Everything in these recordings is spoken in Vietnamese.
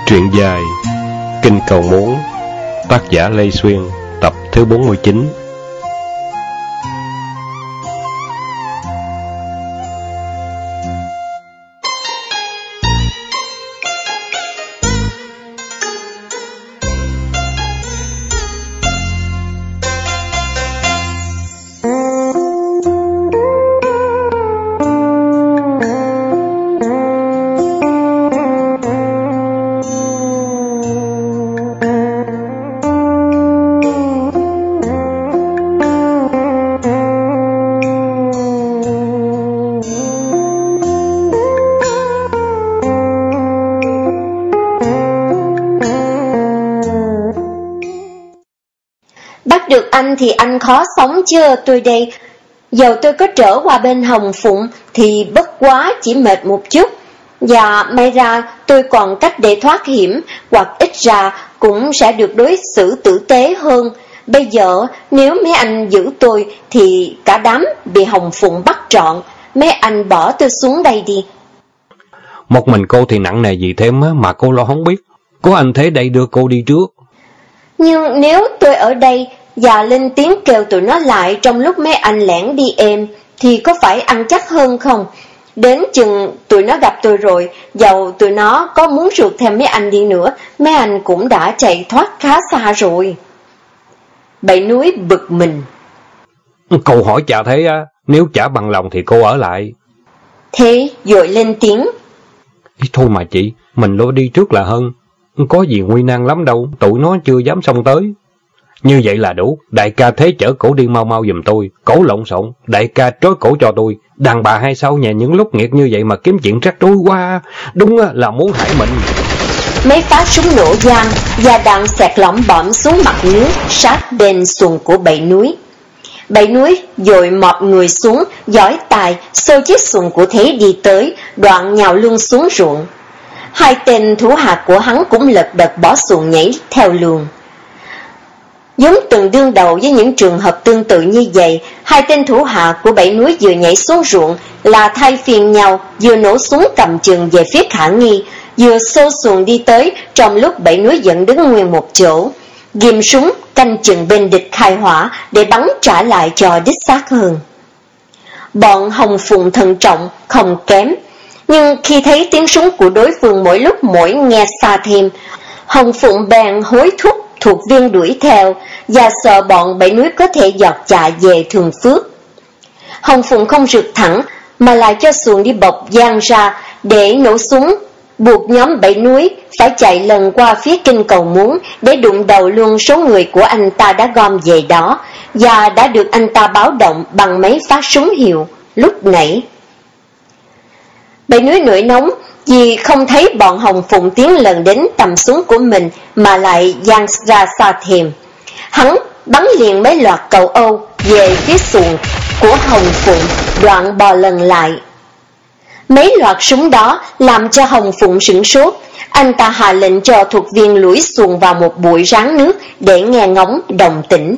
Truyện dài Kinh Cầu Muốn, tác giả Lê Xuyên, tập thứ 49. Bắt được anh thì anh khó sống chưa tôi đây. Dầu tôi có trở qua bên Hồng Phụng thì bất quá chỉ mệt một chút. Và may ra tôi còn cách để thoát hiểm, hoặc ít ra cũng sẽ được đối xử tử tế hơn. Bây giờ nếu mấy anh giữ tôi thì cả đám bị Hồng Phụng bắt trọn. Mấy anh bỏ tôi xuống đây đi. Một mình cô thì nặng nề gì thêm mà cô lo không biết. Có anh thế đây đưa cô đi trước. Nhưng nếu tôi ở đây và lên tiếng kêu tụi nó lại trong lúc mấy anh lẻn đi êm, thì có phải ăn chắc hơn không? Đến chừng tụi nó gặp tôi rồi, dầu tụi nó có muốn rượt thêm mấy anh đi nữa, mấy anh cũng đã chạy thoát khá xa rồi. Bảy Núi bực mình. Cô hỏi chả thế á, nếu chả bằng lòng thì cô ở lại. Thế dội lên tiếng. Thôi mà chị, mình lo đi trước là hơn. Có gì nguy nan lắm đâu, tụi nó chưa dám xông tới. Như vậy là đủ, đại ca thế chở cổ đi mau mau giùm tôi, cổ lộn xộn, đại ca trói cổ cho tôi. Đàn bà hay sao nhà những lúc nghiệt như vậy mà kiếm chuyện rắc rối quá, đúng là muốn hại mình. Mấy phát súng nổ vang và đạn xẹt lỏng bõm xuống mặt nước sát bên xuồng của Bảy Núi. Bảy Núi dội mọp người xuống, giỏi tài xô chiếc xuồng của Thế đi tới, đoạn nhào lưng xuống ruộng. Hai tên thủ hạ của hắn cũng lật đật bỏ xuồng nhảy theo luồng. Giống từng đương đầu với những trường hợp tương tự như vậy, hai tên thủ hạ của Bảy Núi vừa nhảy xuống ruộng là thay phiên nhau, vừa nổ súng cầm chừng về phía khả nghi, vừa xô xuồng đi tới trong lúc Bảy Núi vẫn đứng nguyên một chỗ, ghim súng canh chừng bên địch khai hỏa để bắn trả lại cho đích xác hơn. Bọn Hồng Phụng thận trọng không kém, nhưng khi thấy tiếng súng của đối phương mỗi lúc mỗi nghe xa thêm, Hồng Phụng bèn hối thúc thuộc viên đuổi theo và sợ bọn Bảy Núi có thể giọt chạy về Thường Phước. Hồng Phụng không rượt thẳng mà lại cho xuồng đi bọc giang ra để nổ súng, buộc nhóm Bảy Núi phải chạy lần qua phía Kinh Cầu Muốn để đụng đầu luôn số người của anh ta đã gom về đó và đã được anh ta báo động bằng mấy phát súng hiệu lúc nãy. Bảy Núi nổi nóng vì không thấy bọn Hồng Phụng tiến lần đến tầm súng của mình mà lại giang ra xa thêm. Hắn bắn liền mấy loạt cầu Âu về phía xuồng của Hồng Phụng, đoạn bò lần lại. Mấy loạt súng đó làm cho Hồng Phụng sửng sốt. Anh ta hạ lệnh cho thuộc viên lủi xuồng vào một bụi ráng nước để nghe ngóng đồng tĩnh.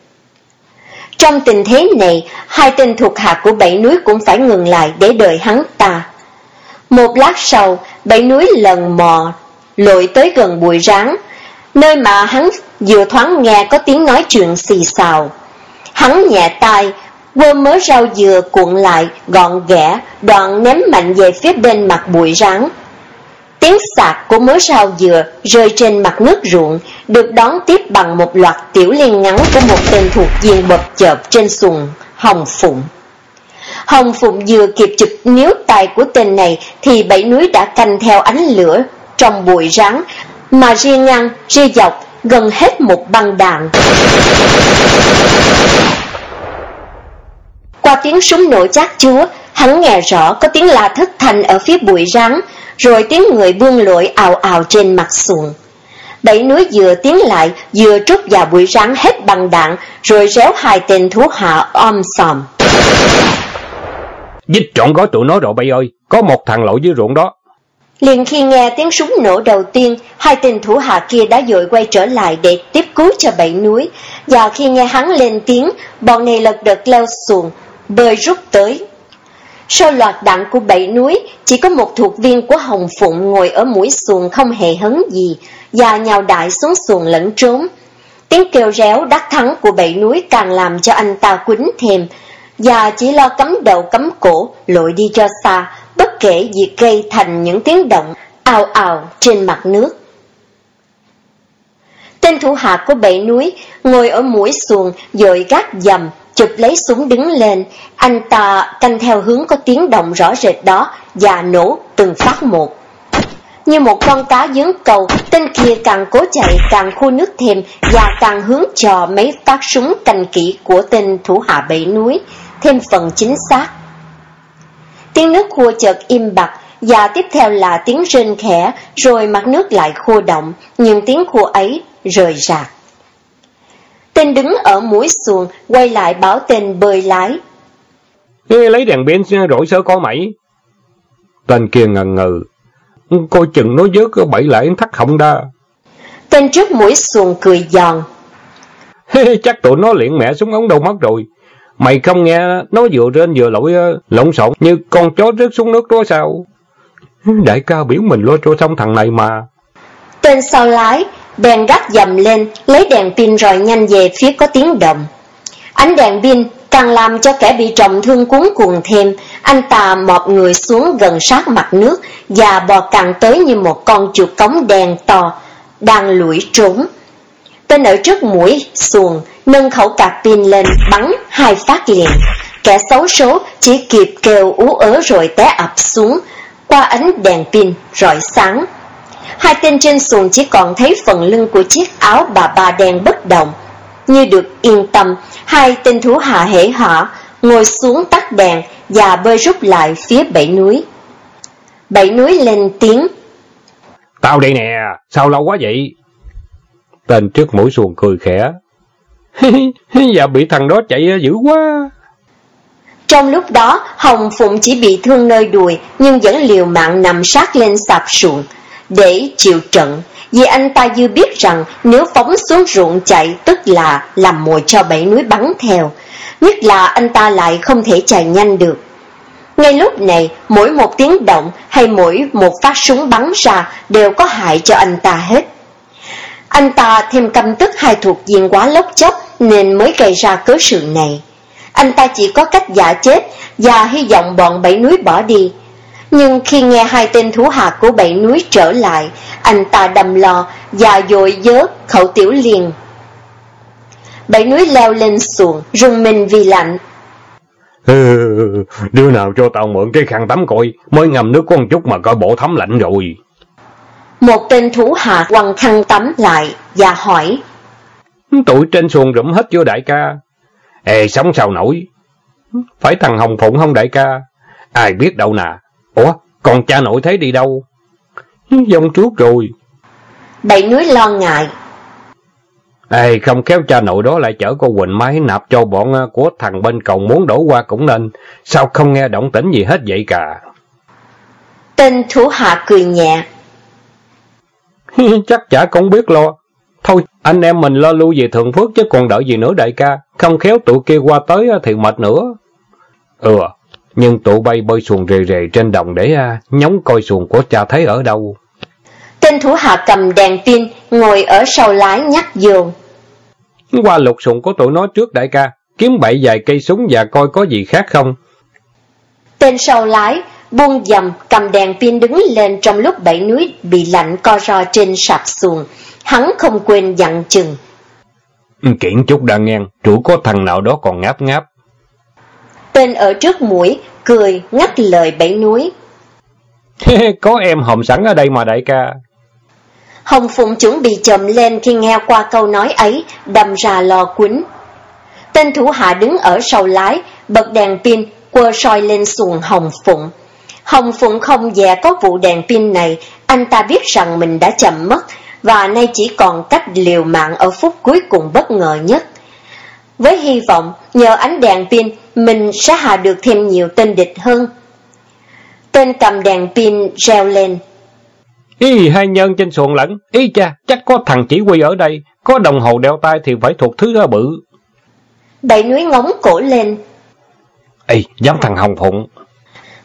Trong tình thế này, hai tên thuộc hạ của Bảy Núi cũng phải ngừng lại để đợi hắn ta. Một lát sau, Bảy Núi lần mò lội tới gần bụi ráng, nơi mà hắn vừa thoáng nghe có tiếng nói chuyện xì xào. Hắn nhẹ tay, quơ mớ rau dừa cuộn lại gọn ghẽ, đoạn ném mạnh về phía bên mặt bụi ráng. Tiếng sạc của mớ rau dừa rơi trên mặt nước ruộng, được đón tiếp bằng một loạt tiểu liên ngắn của một tên thuộc viên bập chợp trên xuồng Hồng Phụng. Hồng Phụng vừa kịp chụp níu tay của tên này thì Bảy Núi đã canh theo ánh lửa trong bụi ráng mà ria ngang ria dọc gần hết một băng đạn. Qua tiếng súng nổ chát chúa, hắn nghe rõ có tiếng la thất thanh ở phía bụi ráng, rồi tiếng người buông lội ào ào trên mặt xuồng. Bảy Núi vừa tiến lại vừa trút vào bụi ráng hết băng đạn, rồi réo hai tên thú hạ om sòm. Dít trọn gói tụi nó rồi bay ơi, có một thằng lội dưới ruộng đó. Liền khi nghe tiếng súng nổ đầu tiên, hai tên thủ hạ kia đã vội quay trở lại để tiếp cứu cho Bảy Núi, và khi nghe hắn lên tiếng, bọn này lật đật leo xuồng, bơi rút tới. Sau loạt đạn của Bảy Núi, chỉ có một thuộc viên của Hồng Phụng ngồi ở mũi xuồng không hề hấn gì, và nhào đại xuống xuồng lẫn trốn. Tiếng kêu réo đắc thắng của Bảy Núi càng làm cho anh ta quýnh thêm, và chỉ lo cắm đầu cắm cổ, lội đi cho xa, bất kể việc gây thành những tiếng động ào ào trên mặt nước. Tên thủ hạ của Bảy Núi ngồi ở mũi xuồng dội gác dầm, chụp lấy súng đứng lên. Anh ta canh theo hướng có tiếng động rõ rệt đó và nổ từng phát một. Như một con cá dướng cầu, tên kia càng cố chạy càng khô nước thêm và càng hướng cho mấy phát súng canh kỹ của tên thủ hạ Bảy Núi thêm phần chính xác. Tiếng nước khua chợt im bặt và tiếp theo là tiếng rên khẽ, rồi mặt nước lại khô động, nhưng tiếng khua ấy rời rạc. Tên đứng ở mũi xuồng quay lại bảo tên bơi lái: lấy đèn pin rọi sơ coi mày. Tên kia ngần ngừ: coi chừng nó vớt có bẫy lại thắt họng đa. Tên trước mũi xuồng cười giòn: chắc tụi nó luyện mẹ súng ống đâu mất rồi. Mày không nghe nó vừa rên vừa lội lộn xộn như con chó rớt xuống nước đó sao? Đại ca biểu mình lo cho xong thằng này mà. Tên sau lái bèn gác dầm lên, lấy đèn pin rồi nhanh về phía có tiếng động. Ánh đèn pin càng làm cho kẻ bị trọng thương cuống cuồng thêm. Anh ta mọp người xuống gần sát mặt nước và bò càng tới như một con chuột cống đen to đang lủi trốn. Tên ở trước mũi xuồng nâng khẩu cạc pin lên bắn 2 phát liền. Kẻ xấu số chỉ kịp kêu ú ớ rồi té ập xuống qua ánh đèn pin rọi sáng. Hai tên trên xuồng chỉ còn thấy phần lưng của chiếc áo bà đen bất động. Như được yên tâm, hai tên thủ hạ hể hả ngồi xuống tắt đèn và bơi rút lại phía Bảy Núi. Bảy Núi lên tiếng: Tao đây nè, sao lâu quá vậy? Tên trước mũi xuồng cười khẽ: dạ bị thằng đó chạy dữ quá. Trong lúc đó, Hồng Phụng chỉ bị thương nơi đùi nhưng vẫn liều mạng nằm sát lên sạp xuồng để chịu trận, vì anh ta dư biết rằng nếu phóng xuống ruộng chạy tức là làm mồi cho Bảy Núi bắn theo, nhất là anh ta lại không thể chạy nhanh được. Ngay lúc này, mỗi một tiếng động hay mỗi một phát súng bắn ra đều có hại cho anh ta hết. Anh ta thêm căm tức hai thuộc viên quá lốc chốc nên mới gây ra cớ sự này. Anh ta chỉ có cách giả chết và hy vọng bọn Bảy Núi bỏ đi. Nhưng khi nghe hai tên thủ hạ của Bảy Núi trở lại, anh ta đầm lo và vội vớ khẩu tiểu liền. Bảy Núi leo lên xuồng, rùng mình vì lạnh. Đứa nào cho tao mượn cái khăn tắm coi, mới ngâm nước con chút mà coi bộ thấm lạnh rồi. Một tên thủ hạ quăng khăn tắm lại và hỏi: Tụi trên xuồng rụm hết chưa đại ca? Sống sao nổi. Phải thằng Hồng Phụng không đại ca? Ai biết đâu nè. Ủa, còn cha nội thấy đi đâu? Vong trước rồi. Bảy Núi lo ngại: Không khéo cha nội đó lại chở cô Quỳnh Mai nạp cho bọn của thằng bên cầu muốn đổ qua cũng nên. Sao không nghe động tĩnh gì hết vậy cả? Tên thủ hạ cười nhẹ: chắc chả cũng biết lo. Thôi, anh em mình lo lưu về Thượng Phước chứ còn đợi gì nữa đại ca. Không khéo tụi kia qua tới thì mệt nữa. Nhưng tụi bay bơi xuồng rề rề trên đồng để nhóng coi xuồng của cha thấy ở đâu. Tên thủ hạ cầm đèn pin ngồi ở sau lái nhắc vô: Qua lục xuồng của tụi nó trước đại ca, kiếm bậy vài cây súng và coi có gì khác không. Tên sau lái buông dầm cầm đèn pin đứng lên trong lúc Bảy Núi bị lạnh co ro trên sạp xuồng. Hắn không quên dặn chừng: Kiện chút đã nghe, chủ có thằng nào đó còn ngáp ngáp. Tên ở trước mũi cười ngắt lời Bảy Núi: Có em hòm sẵn ở đây mà đại ca. Hồng Phụng chuẩn bị chồm lên khi nghe qua câu nói ấy, đâm ra lo quýnh. Tên thủ hạ đứng ở sau lái bật đèn pin quơ soi lên xuồng Hồng Phụng. Hồng Phụng không dè có vụ đèn pin này, anh ta biết rằng mình đã chậm mất và nay chỉ còn cách liều mạng ở phút cuối cùng bất ngờ nhất. Với hy vọng nhờ ánh đèn pin mình sẽ hạ được thêm nhiều tên địch hơn. Tên cầm đèn pin reo lên: Hai nhân trên xuồng lẫn. Cha, chắc có thằng chỉ huy ở đây. Có đồng hồ đeo tay thì phải thuộc thứ bự. Bảy Núi ngóng cổ lên: Dám thằng Hồng Phụng.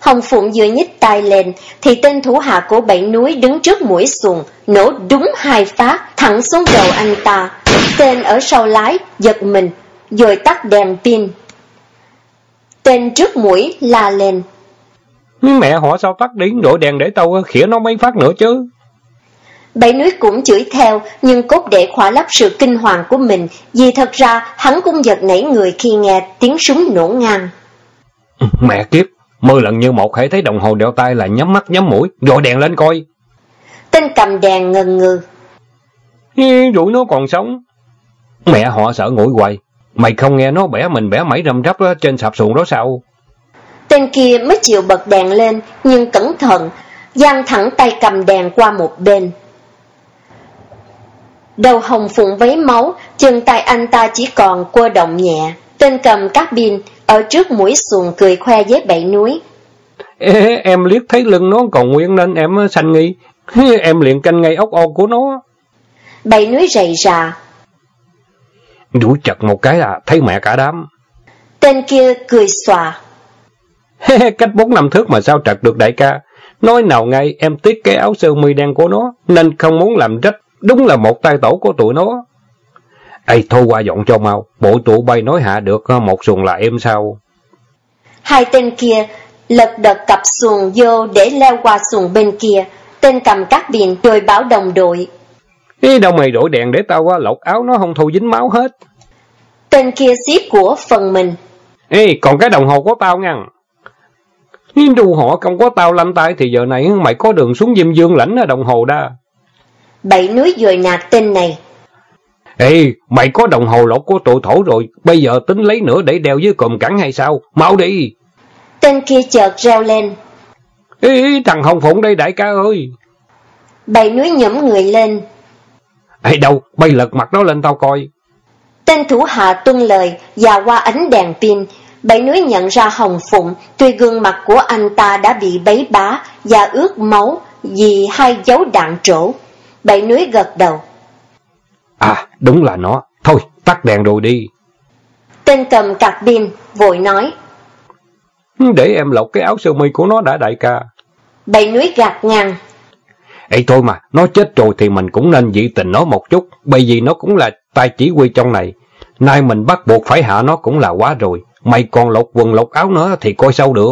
Hồng Phụng vừa nhích tay lên, thì tên thủ hạ của Bảy Núi đứng trước mũi xuồng, nổ đúng 2 phát, thẳng xuống đầu anh ta. Tên ở sau lái giật mình, rồi tắt đèn pin. Tên trước mũi la lên: Mẹ họ sao tắt điên đội đèn để tao khỉa nó mấy phát nữa chứ. Bảy Núi cũng chửi theo, nhưng cốt để khỏa lấp sự kinh hoàng của mình, vì thật ra hắn cũng giật nảy người khi nghe tiếng súng nổ ngang. Mẹ kiếp, 10 lần như một hãy thấy đồng hồ đeo tay là nhắm mắt nhắm mũi, gọi đèn lên coi. Tên cầm đèn ngần ngừ: Rủi nó còn sống. Mẹ họ sợ nguội hoài, mày không nghe nó bẻ mình bẻ mẩy răm rắp trên sạp xuồng đó sao? Tên kia mới chịu bật đèn lên, nhưng cẩn thận, giang thẳng tay cầm đèn qua một bên. Đầu Hồng Phụng vấy máu, chân tay anh ta chỉ còn quơ động nhẹ. Tên cầm cabin ở trước mũi xuồng cười khoe với Bảy Núi: Em liếc thấy lưng nó còn nguyên nên em sanh nghi. Em liền canh ngay ốc o của nó. Bảy Núi rầy rà: Đuổi chật một cái là thấy mẹ cả đám. Tên kia cười xòa: Cách 4-5 thước mà sao trật được đại ca. Nói nào ngay em tiếc cái áo sơ mi đen của nó, nên không muốn làm rách. Đúng là một tay tổ của tụi nó. Ê, thôi qua dọn cho mau, bộ tụi bay nói hạ được một xuồng là em sao. Hai tên kia lật đật cặp xuồng vô để leo qua xuồng bên kia. Tên cầm cabin rồi bảo đồng đội: Đâu mày đổi đèn để tao lột áo nó không thu dính máu hết. Tên kia xiết của phần mình: Còn cái đồng hồ của tao nha. Đu họ không có tao lanh tay thì giờ này mày có đường xuống Diêm Dương lãnh đồng hồ đa. Bảy Núi dội nạt tên này: Mày có đồng hồ lột của tụi thổ rồi, bây giờ tính lấy nữa để đeo dưới cùm cẳng hay sao? Mau đi. Tên kia chợt reo lên: Thằng Hồng Phụng đây đại ca ơi. Bảy Núi nhổm người lên: Đâu, bay lật mặt nó lên tao coi. Tên thủ hạ tuân lời và qua ánh đèn pin. Bảy Núi nhận ra Hồng Phụng, tuy gương mặt của anh ta đã bị bấy bá và ướt máu vì 2 dấu đạn trổ. Bảy Núi gật đầu: Đúng là nó. Thôi, tắt đèn rồi đi. Tên cầm cabin vội nói: Để em lột cái áo sơ mi của nó đã đại ca. Bảy Núi gạt ngang: Thôi mà, nó chết rồi thì mình cũng nên dị tình nó một chút, bởi vì nó cũng là tay chỉ huy trong này. Nay mình bắt buộc phải hạ nó cũng là quá rồi. Mày còn lột quần lột áo nữa thì coi sao được.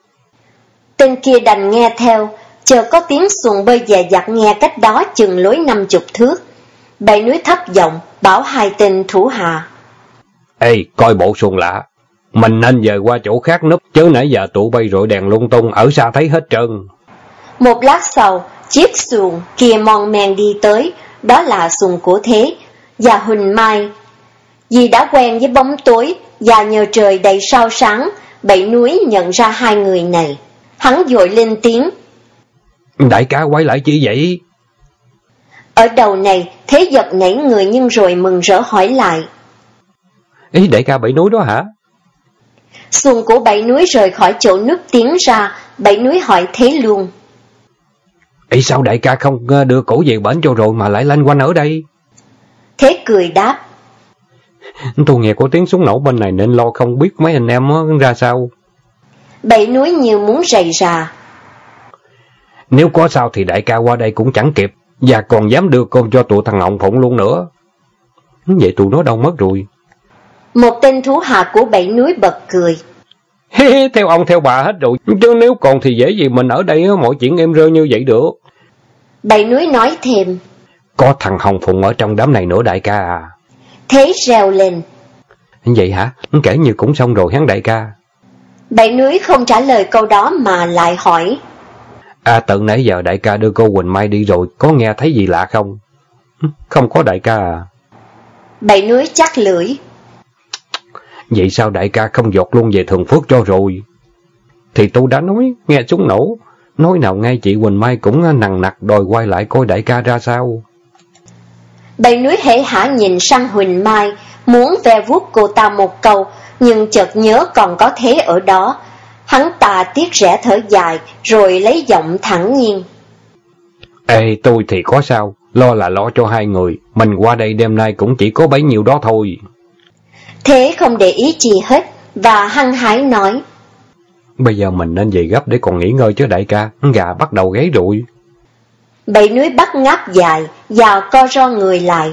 Tên kia đành nghe theo. Chờ có tiếng xuồng bơi dè dặt nghe cách đó chừng lối 50 thước. Bảy Núi thấp giọng bảo hai tên thủ hạ: Coi bộ xuồng lạ, mình nên dời qua chỗ khác núp, chứ nãy giờ tụi bay rọi đèn lung tung, ở xa thấy hết trơn. Một lát sau, chiếc xuồng kia mon men đi tới. Đó là xuồng của Thế và Huỳnh Mai. Vì đã quen với bóng tối và nhờ trời đầy sao sáng, Bảy Núi nhận ra hai người này. Hắn vội lên tiếng: Đại ca quay lại chi vậy? Ở đầu này, Thế giật nảy người nhưng rồi mừng rỡ hỏi lại: Đại ca Bảy Núi đó hả? Xuồng của Bảy Núi rời khỏi chỗ núp tiến ra. Bảy Núi hỏi Thế luôn: Sao đại ca không đưa cổ về bển cho rồi mà lại lanh quanh ở đây? Thế cười đáp: Tôi nghe có tiếng súng nổ bên này nên lo không biết mấy anh em ra sao. Bảy Núi như muốn rầy rà: Nếu có sao thì đại ca qua đây cũng chẳng kịp, và còn dám đưa cơm cho tụi thằng Hồng Phụng luôn nữa. Vậy tụi nó đâu mất rồi? Một tên thú hạ của Bảy Núi bật cười: Theo ông theo bà hết rồi, chứ nếu còn thì dễ gì mình ở đây mọi chuyện em rơi như vậy được. Bảy Núi nói thêm: Có thằng Hồng Phụng ở trong đám này nữa đại ca à. Thế reo lên: Vậy hả? Kể như cũng xong rồi hắn đại ca. Bảy Núi không trả lời câu đó mà lại hỏi: Từ nãy giờ đại ca đưa cô Quỳnh Mai đi rồi, có nghe thấy gì lạ không? Không có đại ca à. Bảy Núi chắc lưỡi: Vậy sao đại ca không dọt luôn về Thường Phước cho rồi? Thì tôi đã nói, nghe súng nổ, nói nào ngay chị Quỳnh Mai cũng nằng nặc đòi quay lại coi đại ca ra sao. Bảy Núi hễ hả nhìn sang Huỳnh Mai, muốn ve vuốt cô ta một câu, nhưng chợt nhớ còn có Thế ở đó. Hắn ta tiếc rẻ thở dài, rồi lấy giọng thẳng nhiên: Tôi thì có sao, lo là lo cho hai người, mình qua đây đêm nay cũng chỉ có bấy nhiêu đó thôi. Thế không để ý gì hết, và hăng hái nói: Bây giờ mình nên về gấp để còn nghỉ ngơi chứ đại ca, gà bắt đầu gáy rồi. Bảy núi bắt ngáp dài và co ro người lại.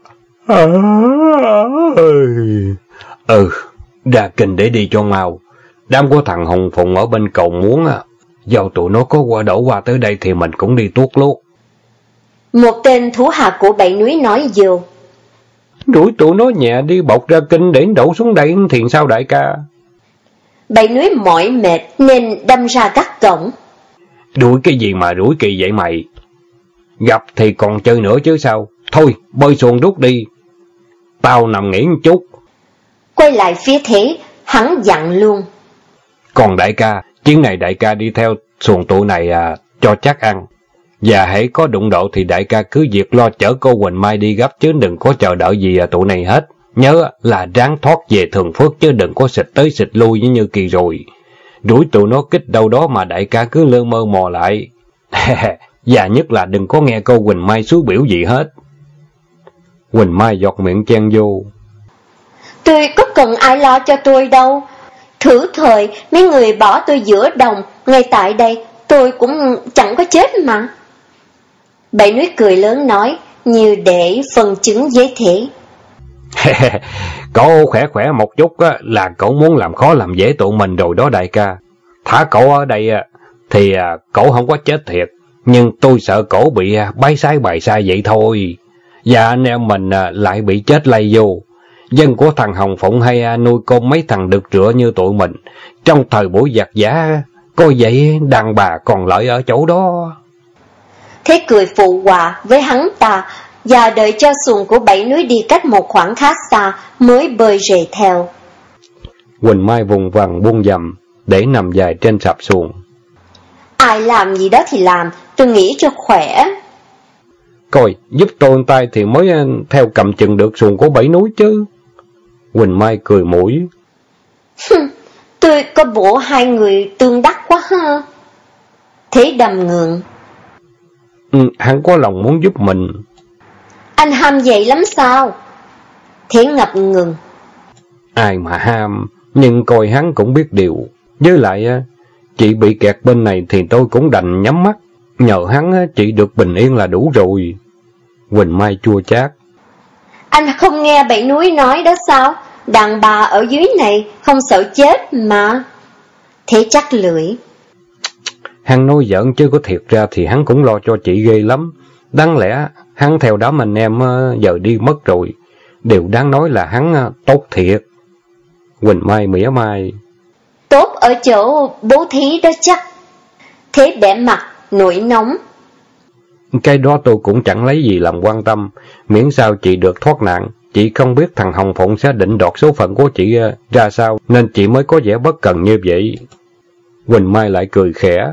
Ra kinh để đi cho mau. Đám của thằng Hồng Phụng ở bên cầu muốn do tụi nó có đổ qua tới đây thì mình cũng đi tuốt lốt. Một tên thủ hạ của Bảy núi nói vô. Đuổi tụi nó nhẹ đi bọc ra kinh để đổ xuống đây thì sao đại ca? Bảy núi mỏi mệt nên đâm ra gác cổng. Đuổi cái gì mà đuổi kỳ vậy mày? Gặp thì còn chơi nữa chứ sao? Thôi bơi xuồng rút đi. Tao nằm nghỉ một chút. Quay lại phía Thế, hắn dặn luôn. Còn đại ca, chuyến này đại ca đi theo xuồng tụi này cho chắc ăn. Và hãy có đụng độ thì đại ca cứ việc lo chở cô Quỳnh Mai đi gấp chứ đừng có chờ đợi gì tụi này hết. Nhớ là ráng thoát về Thường Phước chứ đừng có xịt tới xịt lui như kỳ rồi. Đuổi tụi nó kích đâu đó mà đại ca cứ lơ mơ mò lại. Và nhất là đừng có nghe cô Quỳnh Mai xúi biểu gì hết. Quỳnh Mai giọt miệng chen vô. Tôi có cần ai lo cho tôi đâu. Thử thời mấy người bỏ tôi giữa đồng, ngay tại đây tôi cũng chẳng có chết mà. Bảy núi cười lớn nói, như để phần chứng với Thế. Cậu khỏe một chút là cậu muốn làm khó làm dễ tụi mình rồi đó đại ca. Thả cậu ở đây thì cậu không có chết thiệt, nhưng tôi sợ cậu bị bái sai bài sai vậy thôi. Và anh em mình lại bị chết lây vô. Dân của thằng Hồng Phụng hay nuôi con mấy thằng được rửa như tụi mình. Trong thời buổi giặc giả, coi vậy đàn bà còn lợi ở chỗ đó. Thế cười phụ họa với hắn ta và đợi cho xuồng của Bảy núi đi cách một khoảng khá xa mới bơi rề theo. Quỳnh Mai vùng vằng buông dầm để nằm dài trên sạp xuồng. Ai làm gì đó thì làm, tôi nghĩ cho khỏe. Coi, giúp tôi tay thì mới theo cầm chừng được xuồng của Bảy núi chứ. Quỳnh Mai cười mũi. Tôi có bộ hai người tương đắc quá ha. Thế đầm ngượng. Hắn có lòng muốn giúp mình. Anh ham vậy lắm sao? Thế ngập ngừng. Ai mà ham, nhưng coi hắn cũng biết điều. Với lại, chị bị kẹt bên này thì tôi cũng đành nhắm mắt. Nhờ hắn chị được bình yên là đủ rồi. Quỳnh Mai chua chát. Anh không nghe Bảy núi nói đó sao? Đàn bà ở dưới này không sợ chết mà. Thế chắc lưỡi. Hắn nói giỡn chứ có thiệt ra thì hắn cũng lo cho chị ghê lắm. Đáng lẽ hắn theo đám anh em giờ đi mất rồi. Điều đáng nói là hắn tốt thiệt. Quỳnh Mai mỉa mai. Tốt ở chỗ bố thí đó chắc. Thế bẻ mặt nổi nóng. Cái đó tôi cũng chẳng lấy gì làm quan tâm. Miễn sao chị được thoát nạn. Chị không biết thằng Hồng Phụng sẽ định đoạt số phận của chị ra sao, nên chị mới có vẻ bất cần như vậy. Quỳnh Mai lại cười khẽ.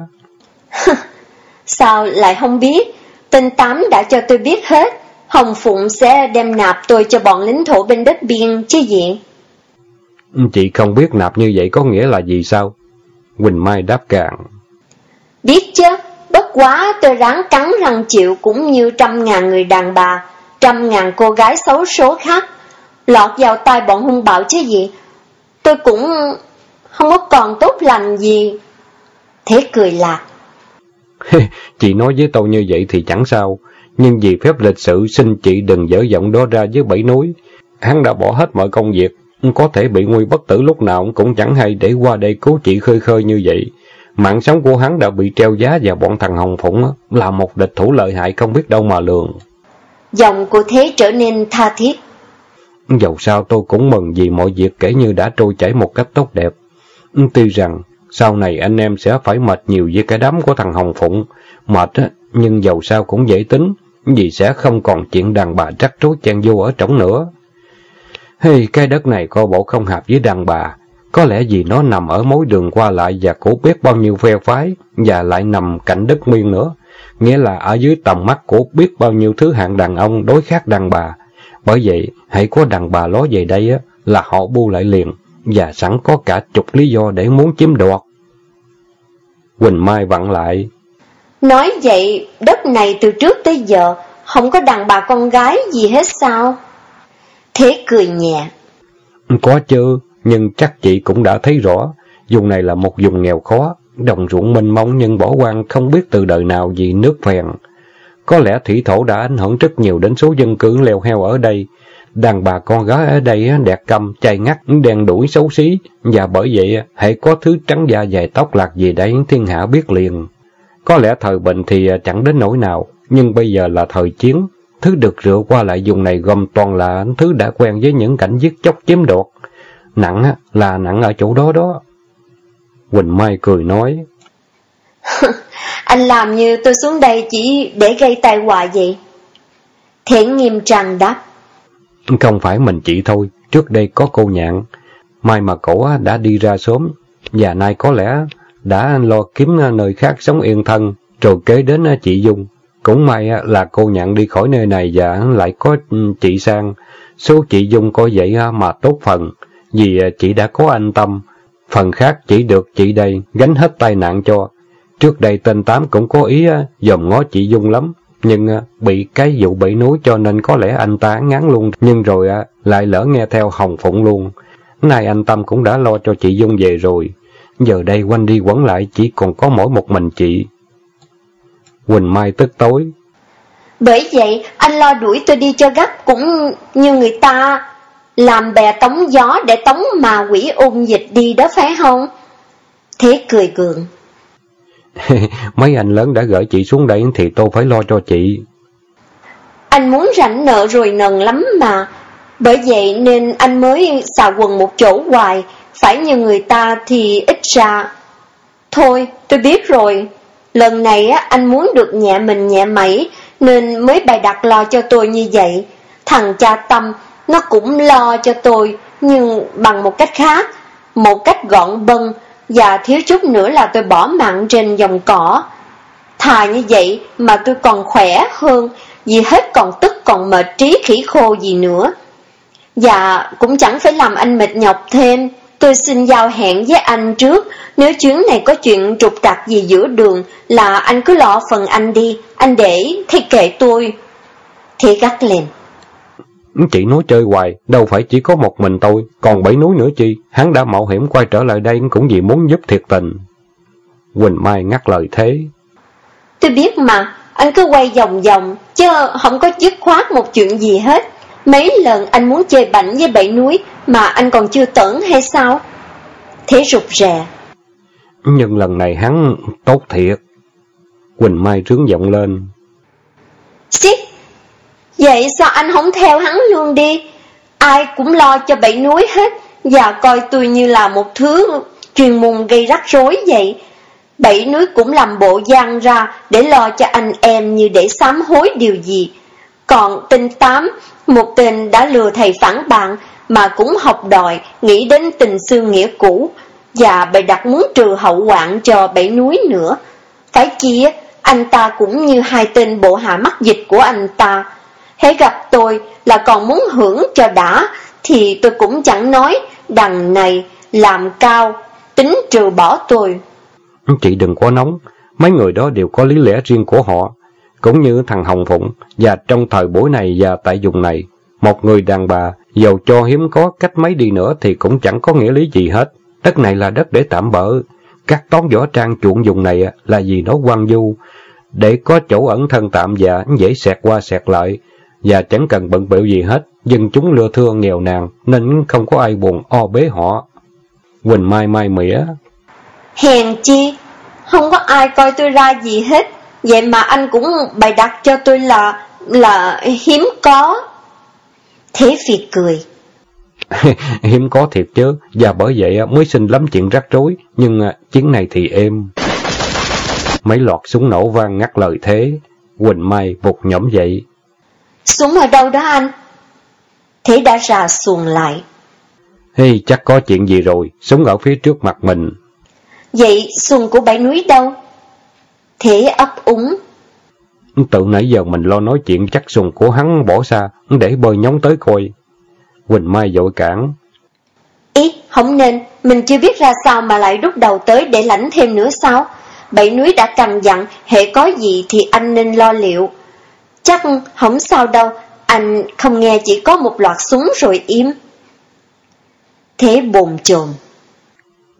Sao lại không biết? Tên Tám đã cho tôi biết hết. Hồng Phụng sẽ đem nạp tôi cho bọn lính thổ bên đất biên chứ gì. Chị không biết nạp như vậy có nghĩa là gì sao? Quỳnh Mai đáp cạn. Biết chứ, bất quá tôi ráng cắn răng chịu cũng như 100.000 người đàn bà, 100.000 cô gái xấu số khác, lọt vào tay bọn hung bạo chứ gì. Tôi cũng không có còn tốt lành gì. Thế cười lạc. Chị nói với tôi như vậy thì chẳng sao, nhưng vì phép lịch sự xin chị đừng dở giọng đó ra với Bảy núi. Hắn đã bỏ hết mọi công việc, có thể bị nguy bất tử lúc nào cũng chẳng hay để qua đây cứu chị khơi khơi như vậy. Mạng sống của hắn đã bị treo giá và bọn thằng Hồng Phụng là một địch thủ lợi hại không biết đâu mà lường. Giọng của Thế trở nên tha thiết. Dầu sao tôi cũng mừng vì mọi việc kể như đã trôi chảy một cách tốt đẹp. Tuy rằng sau này anh em sẽ phải mệt nhiều với cái đám của thằng Hồng Phụng. Mệt nhưng dầu sao cũng dễ tính, vì sẽ không còn chuyện đàn bà rắc rối chen vô ở trỏng nữa. Cái đất này coi bộ không hợp với đàn bà. Có lẽ vì nó nằm ở mối đường qua lại và của biết bao nhiêu phe phái, và lại nằm cạnh đất nguyên nữa. Nghĩa là ở dưới tầm mắt của biết bao nhiêu thứ hạng đàn ông đối khác đàn bà. Bởi vậy, hãy có đàn bà ló về đây là họ bu lại liền, và sẵn có cả chục lý do để muốn chiếm đoạt. Quỳnh Mai vặn lại. Nói vậy, đất này từ trước tới giờ không có đàn bà con gái gì hết sao? Thế cười nhẹ. Có chứ, nhưng chắc chị cũng đã thấy rõ, Vùng này là một vùng nghèo khó, đồng ruộng mênh mông nhưng bỏ hoang không biết từ đời nào vì nước phèn. Có lẽ thủy thổ đã ảnh hưởng rất nhiều đến số dân cư leo heo ở đây. Đàn bà con gái ở đây đẹp câm, chai ngắt, đen đuổi xấu xí, và bởi vậy hễ có thứ trắng da dài tóc lạc gì đấy thiên hạ biết liền. Có lẽ thời bình thì chẳng đến nỗi nào, nhưng bây giờ là thời chiến. Thứ được rựa qua lại vùng này gồm toàn là thứ đã quen với những cảnh giết chóc chiếm đoạt. Nặng là nặng ở chỗ đó đó. Quỳnh Mai cười nói. Anh làm như tôi xuống đây chỉ để gây tai họa vậy. Thiện Nghiêm Trang đáp. Không phải mình chị thôi, trước đây có cô Nhạn. Mai mà cổ đã đi ra sớm, và nay có lẽ đã lo kiếm nơi khác sống yên thân, rồi kế đến chị Dung. Cũng may là cô Nhạn đi khỏi nơi này và lại có chị Sang. Số chị Dung coi vậy mà tốt phần, vì chị đã có anh Tâm. Phần khác chỉ được chị đây gánh hết tai nạn cho. Trước đây tên Tám cũng có ý dòm ngó chị Dung lắm, nhưng bị cái vụ bẫy núi cho nên có lẽ anh ta ngán luôn, nhưng rồi lại lỡ nghe theo Hồng Phụng luôn. Nay anh Tâm cũng đã lo cho chị Dung về rồi. Giờ đây quanh đi quẩn lại chỉ còn có mỗi một mình chị. Quỳnh Mai tức tối. Bởi vậy anh lo đuổi tôi đi cho gấp, cũng như người ta làm bè tống gió để tống ma quỷ ôn dịch đi đó phải không? Thế cười gượng. Mấy anh lớn đã gửi chị xuống đây thì tôi phải lo cho chị. Anh muốn rảnh nợ rồi nần lắm mà. Bởi vậy nên anh mới xà quần một chỗ hoài, phải như người ta thì ít ra. Thôi, tôi biết rồi. Lần này anh muốn được nhẹ mình nhẹ mẩy, nên mới bày đặt lo cho tôi như vậy. Thằng cha Tâm, nó cũng lo cho tôi, nhưng bằng một cách khác, một cách gọn bâng, và thiếu chút nữa là tôi bỏ mạng trên dòng cỏ. Thà như vậy mà tôi còn khỏe hơn, vì hết còn tức còn mệt trí khỉ khô gì nữa. Và cũng chẳng phải làm anh mệt nhọc thêm. Tôi xin giao hẹn với anh trước, nếu chuyến này có chuyện trục trặc gì giữa đường là anh cứ lo phần anh đi, anh để thay kệ tôi. Thì gắt lên. Chị nói chơi hoài, đâu phải chỉ có một mình tôi, còn Bảy Núi nữa chi, hắn đã mạo hiểm quay trở lại đây cũng vì muốn giúp thiệt tình. Quỳnh Mai ngắt lời thế. Tôi biết mà, anh cứ quay vòng vòng, chứ không có dứt khoát một chuyện gì hết. Mấy lần anh muốn chơi bảnh với Bảy Núi mà anh còn chưa tởn hay sao? Thế rụt rè. Nhưng lần này hắn tốt thiệt. Quỳnh Mai trướng giọng lên. Xích, vậy sao anh không theo hắn luôn đi? Ai cũng lo cho Bảy Núi hết, và coi tôi như là một thứ chuyên môn gây rắc rối vậy. Bảy Núi cũng làm bộ gian ra để lo cho anh em như để sám hối điều gì. Còn tên Tám, một tên đã lừa thầy phản bạn mà cũng học đòi nghĩ đến tình xưa nghĩa cũ, và bày đặt muốn trừ hậu hoạn cho Bảy Núi nữa. Cái kia, anh ta cũng như hai tên bộ hạ mắc dịch của anh ta. Hễ gặp tôi là còn muốn hưởng cho đã, thì tôi cũng chẳng nói, đằng này làm cao, tính trừ bỏ tôi. Chị đừng quá nóng, mấy người đó đều có lý lẽ riêng của họ, cũng như thằng Hồng Phụng, và trong thời buổi này và tại vùng này, một người đàn bà, dầu cho hiếm có cách mấy đi nữa thì cũng chẳng có nghĩa lý gì hết. Đất này là đất để tạm bợ, các toán võ trang chuộng vùng này là vì nó hoang vu, để có chỗ ẩn thân tạm và dễ xẹt qua xẹt lại, và chẳng cần bận bịu gì hết. Dân chúng lưa thưa nghèo nàn nên không có ai buồn o bế họ. Quỳnh Mai mai mỉa. Hèn chi, không có ai coi tôi ra gì hết, vậy mà anh cũng bày đặt cho tôi là hiếm có. Thế Phi cười. Hiếm có thiệt chứ, và bởi vậy mới sinh lắm chuyện rắc rối, nhưng chuyến này thì êm. Mấy loạt súng nổ vang ngắt lời thế. Quỳnh Mai vụt nhổm dậy. Súng ở đâu đó anh? Thế đã rà xuồng lại. Hey, chắc có chuyện gì rồi, súng ở phía trước mặt mình. Vậy xuồng của Bảy Núi đâu? Thế ấp úng. Tự nãy giờ mình lo nói chuyện, chắc xuồng của hắn bỏ xa, để bơi nhóng tới coi. Quỳnh Mai vội cản. Ý, không nên, mình chưa biết ra sao mà lại rút đầu tới để lãnh thêm nữa sao? Bảy Núi đã căn dặn, hễ có gì thì anh nên lo liệu. Chắc không sao đâu, anh không nghe chỉ có một loạt súng rồi im. Thế bồn chồn.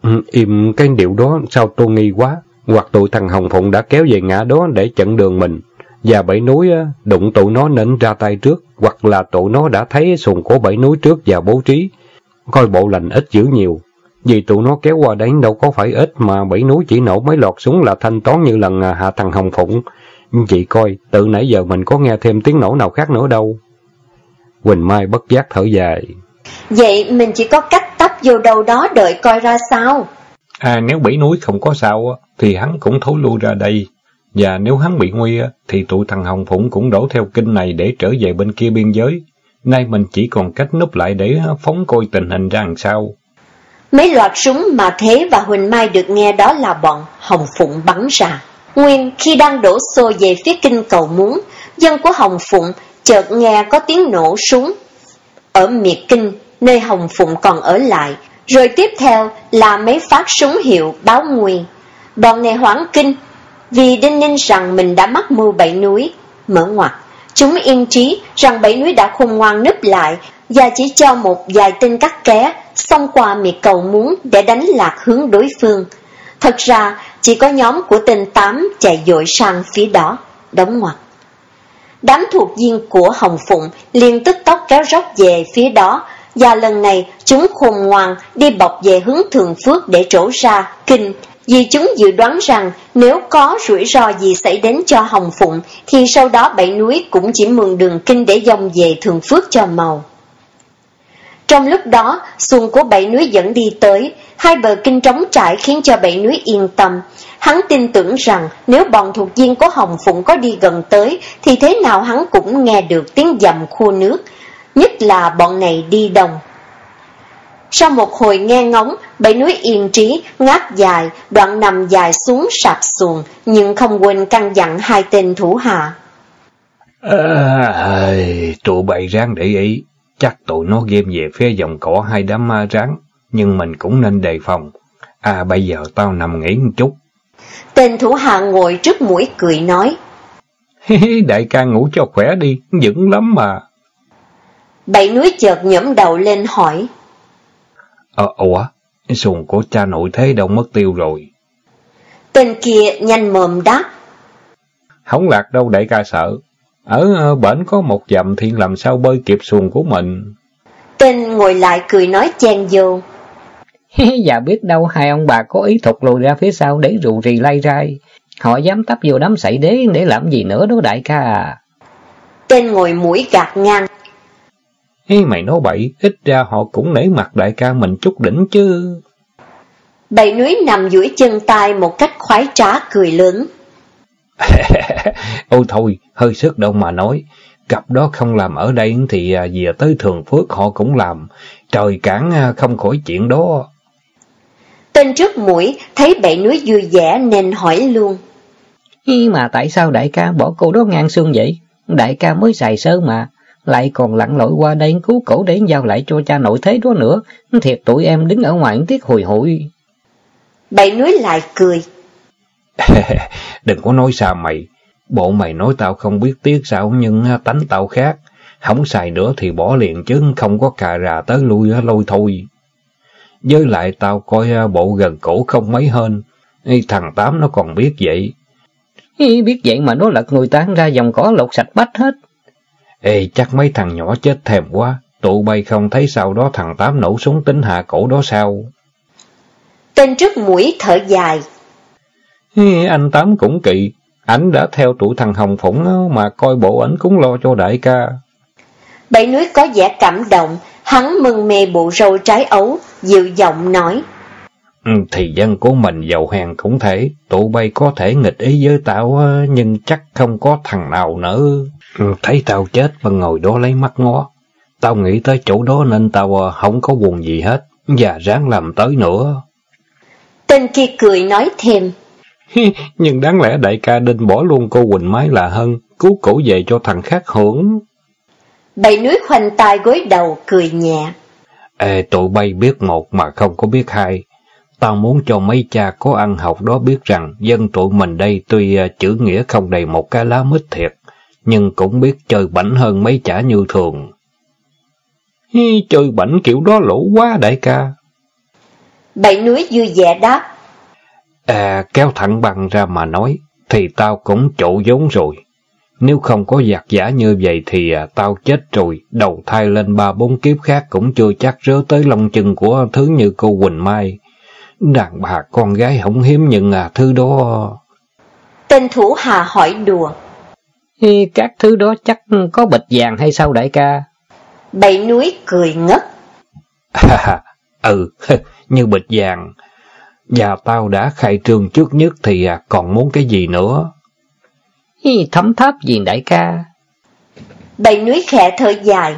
Im cái điệu đó sao tôi nghi quá. Hoặc tụi thằng Hồng Phụng đã kéo về ngã đó để chặn đường mình. Và Bảy Núi đụng tụi nó nên ra tay trước. Hoặc là tụi nó đã thấy xuồng của Bảy Núi trước và bố trí. Coi bộ lành ít dữ nhiều. Vì tụi nó kéo qua đấy đâu có phải ít, mà Bảy Núi chỉ nổ mấy lọt súng là thanh toán như lần hạ thằng Hồng Phụng. Chị coi, từ nãy giờ mình có nghe thêm tiếng nổ nào khác nữa đâu. Quỳnh Mai bất giác thở dài. Vậy mình chỉ có cách tấp vô đâu đó đợi coi ra sao. Nếu Bảy Núi không có sao thì hắn cũng thối lui ra đây. Và nếu hắn bị nguy thì tụi thằng Hồng Phụng cũng đổ theo kinh này để trở về bên kia biên giới. Nay mình chỉ còn cách núp lại để phóng coi tình hình ra làm sao. Mấy loạt súng mà Thế và Huỳnh Mai được nghe đó là bọn Hồng Phụng bắn ra. Nguyên khi đang đổ xô về phía kinh Cầu Muốn, dân của Hồng Phụng chợt nghe có tiếng nổ súng ở miệt kinh, nơi Hồng Phụng còn ở lại. Rồi tiếp theo là mấy phát súng hiệu báo nguy. Bọn này hoảng kinh vì đinh ninh rằng mình đã mắc mưu Bảy Núi. Mở ngoặt, chúng yên trí rằng Bảy Núi đã khôn ngoan núp lại và chỉ cho một vài tên cắt ké xông qua miệt Cầu Muốn để đánh lạc hướng đối phương. Thật ra chỉ có nhóm của tên Tám chạy dội sang phía đó. Đóng ngoặt. Đám thuộc viên của Hồng Phụng liền tức tốc kéo róc về phía đó, và lần này chúng khôn ngoan đi bọc về hướng Thường Phước để trổ ra kinh, vì chúng dự đoán rằng nếu có rủi ro gì xảy đến cho Hồng Phụng thì sau đó Bảy Núi cũng chỉ mượn đường kinh để dông về Thường Phước cho màu. Trong lúc đó, xuồng của Bảy Núi dẫn đi tới, hai bờ kinh trống trải khiến cho Bảy Núi yên tâm. Hắn tin tưởng rằng nếu bọn thuộc viên của Hồng Phụng có đi gần tới thì thế nào hắn cũng nghe được tiếng dầm khô nước, nhất là bọn này đi đông. Sau một hồi nghe ngóng, Bảy Núi yên trí, ngáp dài, đoạn nằm dài xuống sạp xuồng, nhưng không quên căn dặn hai tên thủ hạ. Tụi bay ráng để ý, chắc tụi nó ghim về phía dòng cỏ hai đám ma rắn, nhưng mình cũng nên đề phòng. Bây giờ tao nằm nghỉ một chút. Tên thủ hạ ngồi trước mũi cười nói. Đại ca ngủ cho khỏe đi, vững lắm mà. Bảy Núi chợt nhổm đầu lên hỏi. Ủa, xuồng của cha nội Thế đâu mất tiêu rồi? Tên kia nhanh mồm đáp. Không lạc đâu đại ca sợ. Ở bển có một dặm thì làm sao bơi kịp xuồng của mình. Tên ngồi lại cười nói chen vô. Dạ biết đâu hai ông bà có ý thụt lùi ra phía sau để rù rì lay rai. Họ dám tấp vô đám sậy đế để làm gì nữa đó đại ca à. Tên ngồi mũi gạt ngang. Mày nói bậy, ít ra họ cũng nể mặt đại ca mình chút đỉnh chứ. Bảy Núi nằm duỗi chân tay một cách khoái trá cười lớn. Ôi thôi, hơi sức đâu mà nói. Cặp đó không làm ở đây thì về tới Thường Phước họ cũng làm. Trời cản không khỏi chuyện đó. Tên trước mũi thấy Bảy Núi vui vẻ nên hỏi luôn. Mà tại sao đại ca bỏ cô đó ngang xương vậy? Đại ca mới xài sơ mà, lại còn lặn lội qua đây cứu cổ để giao lại cho cha nội Thế đó nữa. Thiệt tụi em đứng ở ngoài tiếc hùi hụi. Bảy Núi lại cười. Đừng có nói xa mày. Bộ mày nói tao không biết tiếc sao, nhưng tánh tao khác. Không xài nữa thì bỏ liền chứ không có cà rà tới lui lôi thôi. Với lại tao coi bộ gần cổ không mấy hên. Thằng Tám nó còn biết vậy. Biết vậy mà nó lật người ta ra dòng cỏ lột sạch bách hết. Chắc mấy thằng nhỏ chết thèm quá. Tụi bay không thấy sau đó thằng Tám nổ súng tính hạ cổ đó sao? Tên trước mũi thở dài. Anh Tám cũng kỳ. Ảnh đã theo tụi thằng Hồng Phụng mà coi bộ ảnh cũng lo cho đại ca. Bảy Núi có vẻ cảm động. Hắn mừng mê bộ râu trái ấu, dịu giọng nói. Thì dân của mình giàu hèn cũng thể. Tụi bay có thể nghịch ý với tao, nhưng chắc không có thằng nào nữa. Thấy tao chết mà ngồi đó lấy mắt ngó. Tao nghĩ tới chỗ đó nên tao không có buồn gì hết. Và ráng làm tới nữa. Tên kia cười nói thêm. Nhưng đáng lẽ đại ca định bỏ luôn cô Quỳnh Mai là hơn, cứu cổ về cho thằng khác hưởng. Bảy Núi khoanh tay gối đầu cười nhẹ. Tụi bay biết một mà không có biết hai. Tao muốn cho mấy cha có ăn học đó biết rằng dân tụi mình đây tuy chữ nghĩa không đầy một cái lá mít thiệt, nhưng cũng biết chơi bảnh hơn mấy chả như thường. Chơi bảnh kiểu đó lỗ quá đại ca. Bảy núi vui vẻ đáp. Kéo thẳng bằng ra mà nói, thì tao cũng trổ vốn rồi. Nếu không có giặc giả như vậy thì tao chết rồi, đầu thai lên 3-4 kiếp khác cũng chưa chắc rớ tới lông chân của thứ như cô Quỳnh Mai. Đàn bà con gái không hiếm nhưng thứ đó... Tên thủ hà hỏi đùa. Các thứ đó chắc có bịch vàng hay sao đại ca? Bảy núi cười ngất. Như bịch vàng. Và tao đã khai trương trước nhất thì còn muốn cái gì nữa? Thấm tháp gì đại ca? Bảy núi khẽ thở dài.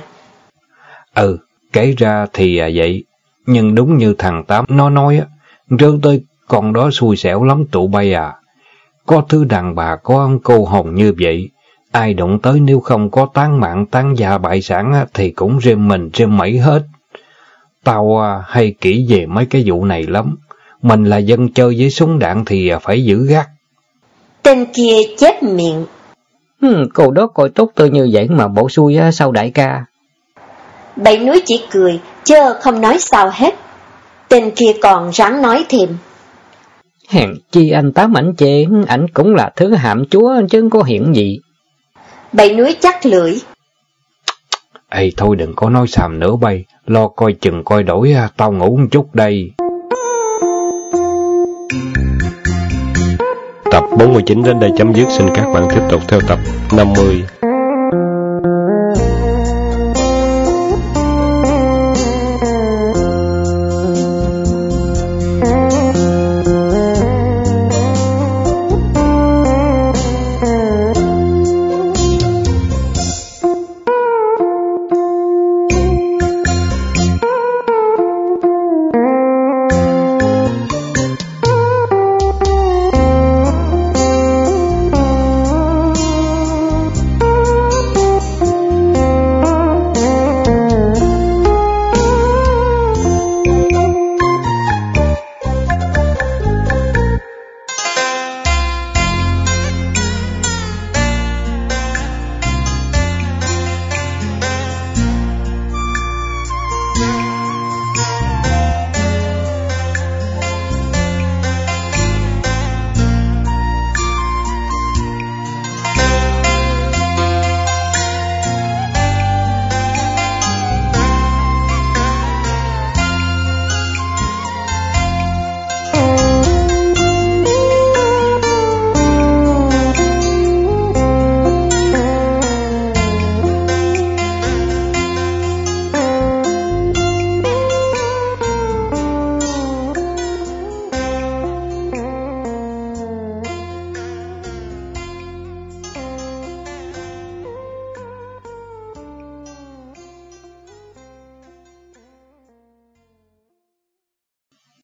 Kể ra thì vậy. Nhưng đúng như thằng Tám nó nói á, rớ tới con đó xui xẻo lắm tụi bay à. Có thứ đàn bà có cô hồn như vậy, ai đụng tới nếu không có tán mạng tán gia bại sản á, thì cũng rêm mình rêm mẩy hết. Tao hay kỹ về mấy cái vụ này lắm. Mình là dân chơi với súng đạn thì phải giữ gắt. Tên kia chép miệng. Cô đó coi tốt tôi như vậy mà bộ xui sao đại ca? Bảy núi chỉ cười, chớ không nói sao hết. Tên kia còn ráng nói thêm. Hèn chi anh Tám ảnh chê, ảnh cũng là thứ hạm chúa chứ không có hiện gì. Bảy núi chắc lưỡi. Thôi đừng có nói xàm nữa bay, lo coi chừng coi đổi, tao ngủ một chút đây. Tập 49 đến đây chấm dứt, xin các bạn tiếp tục theo tập 50.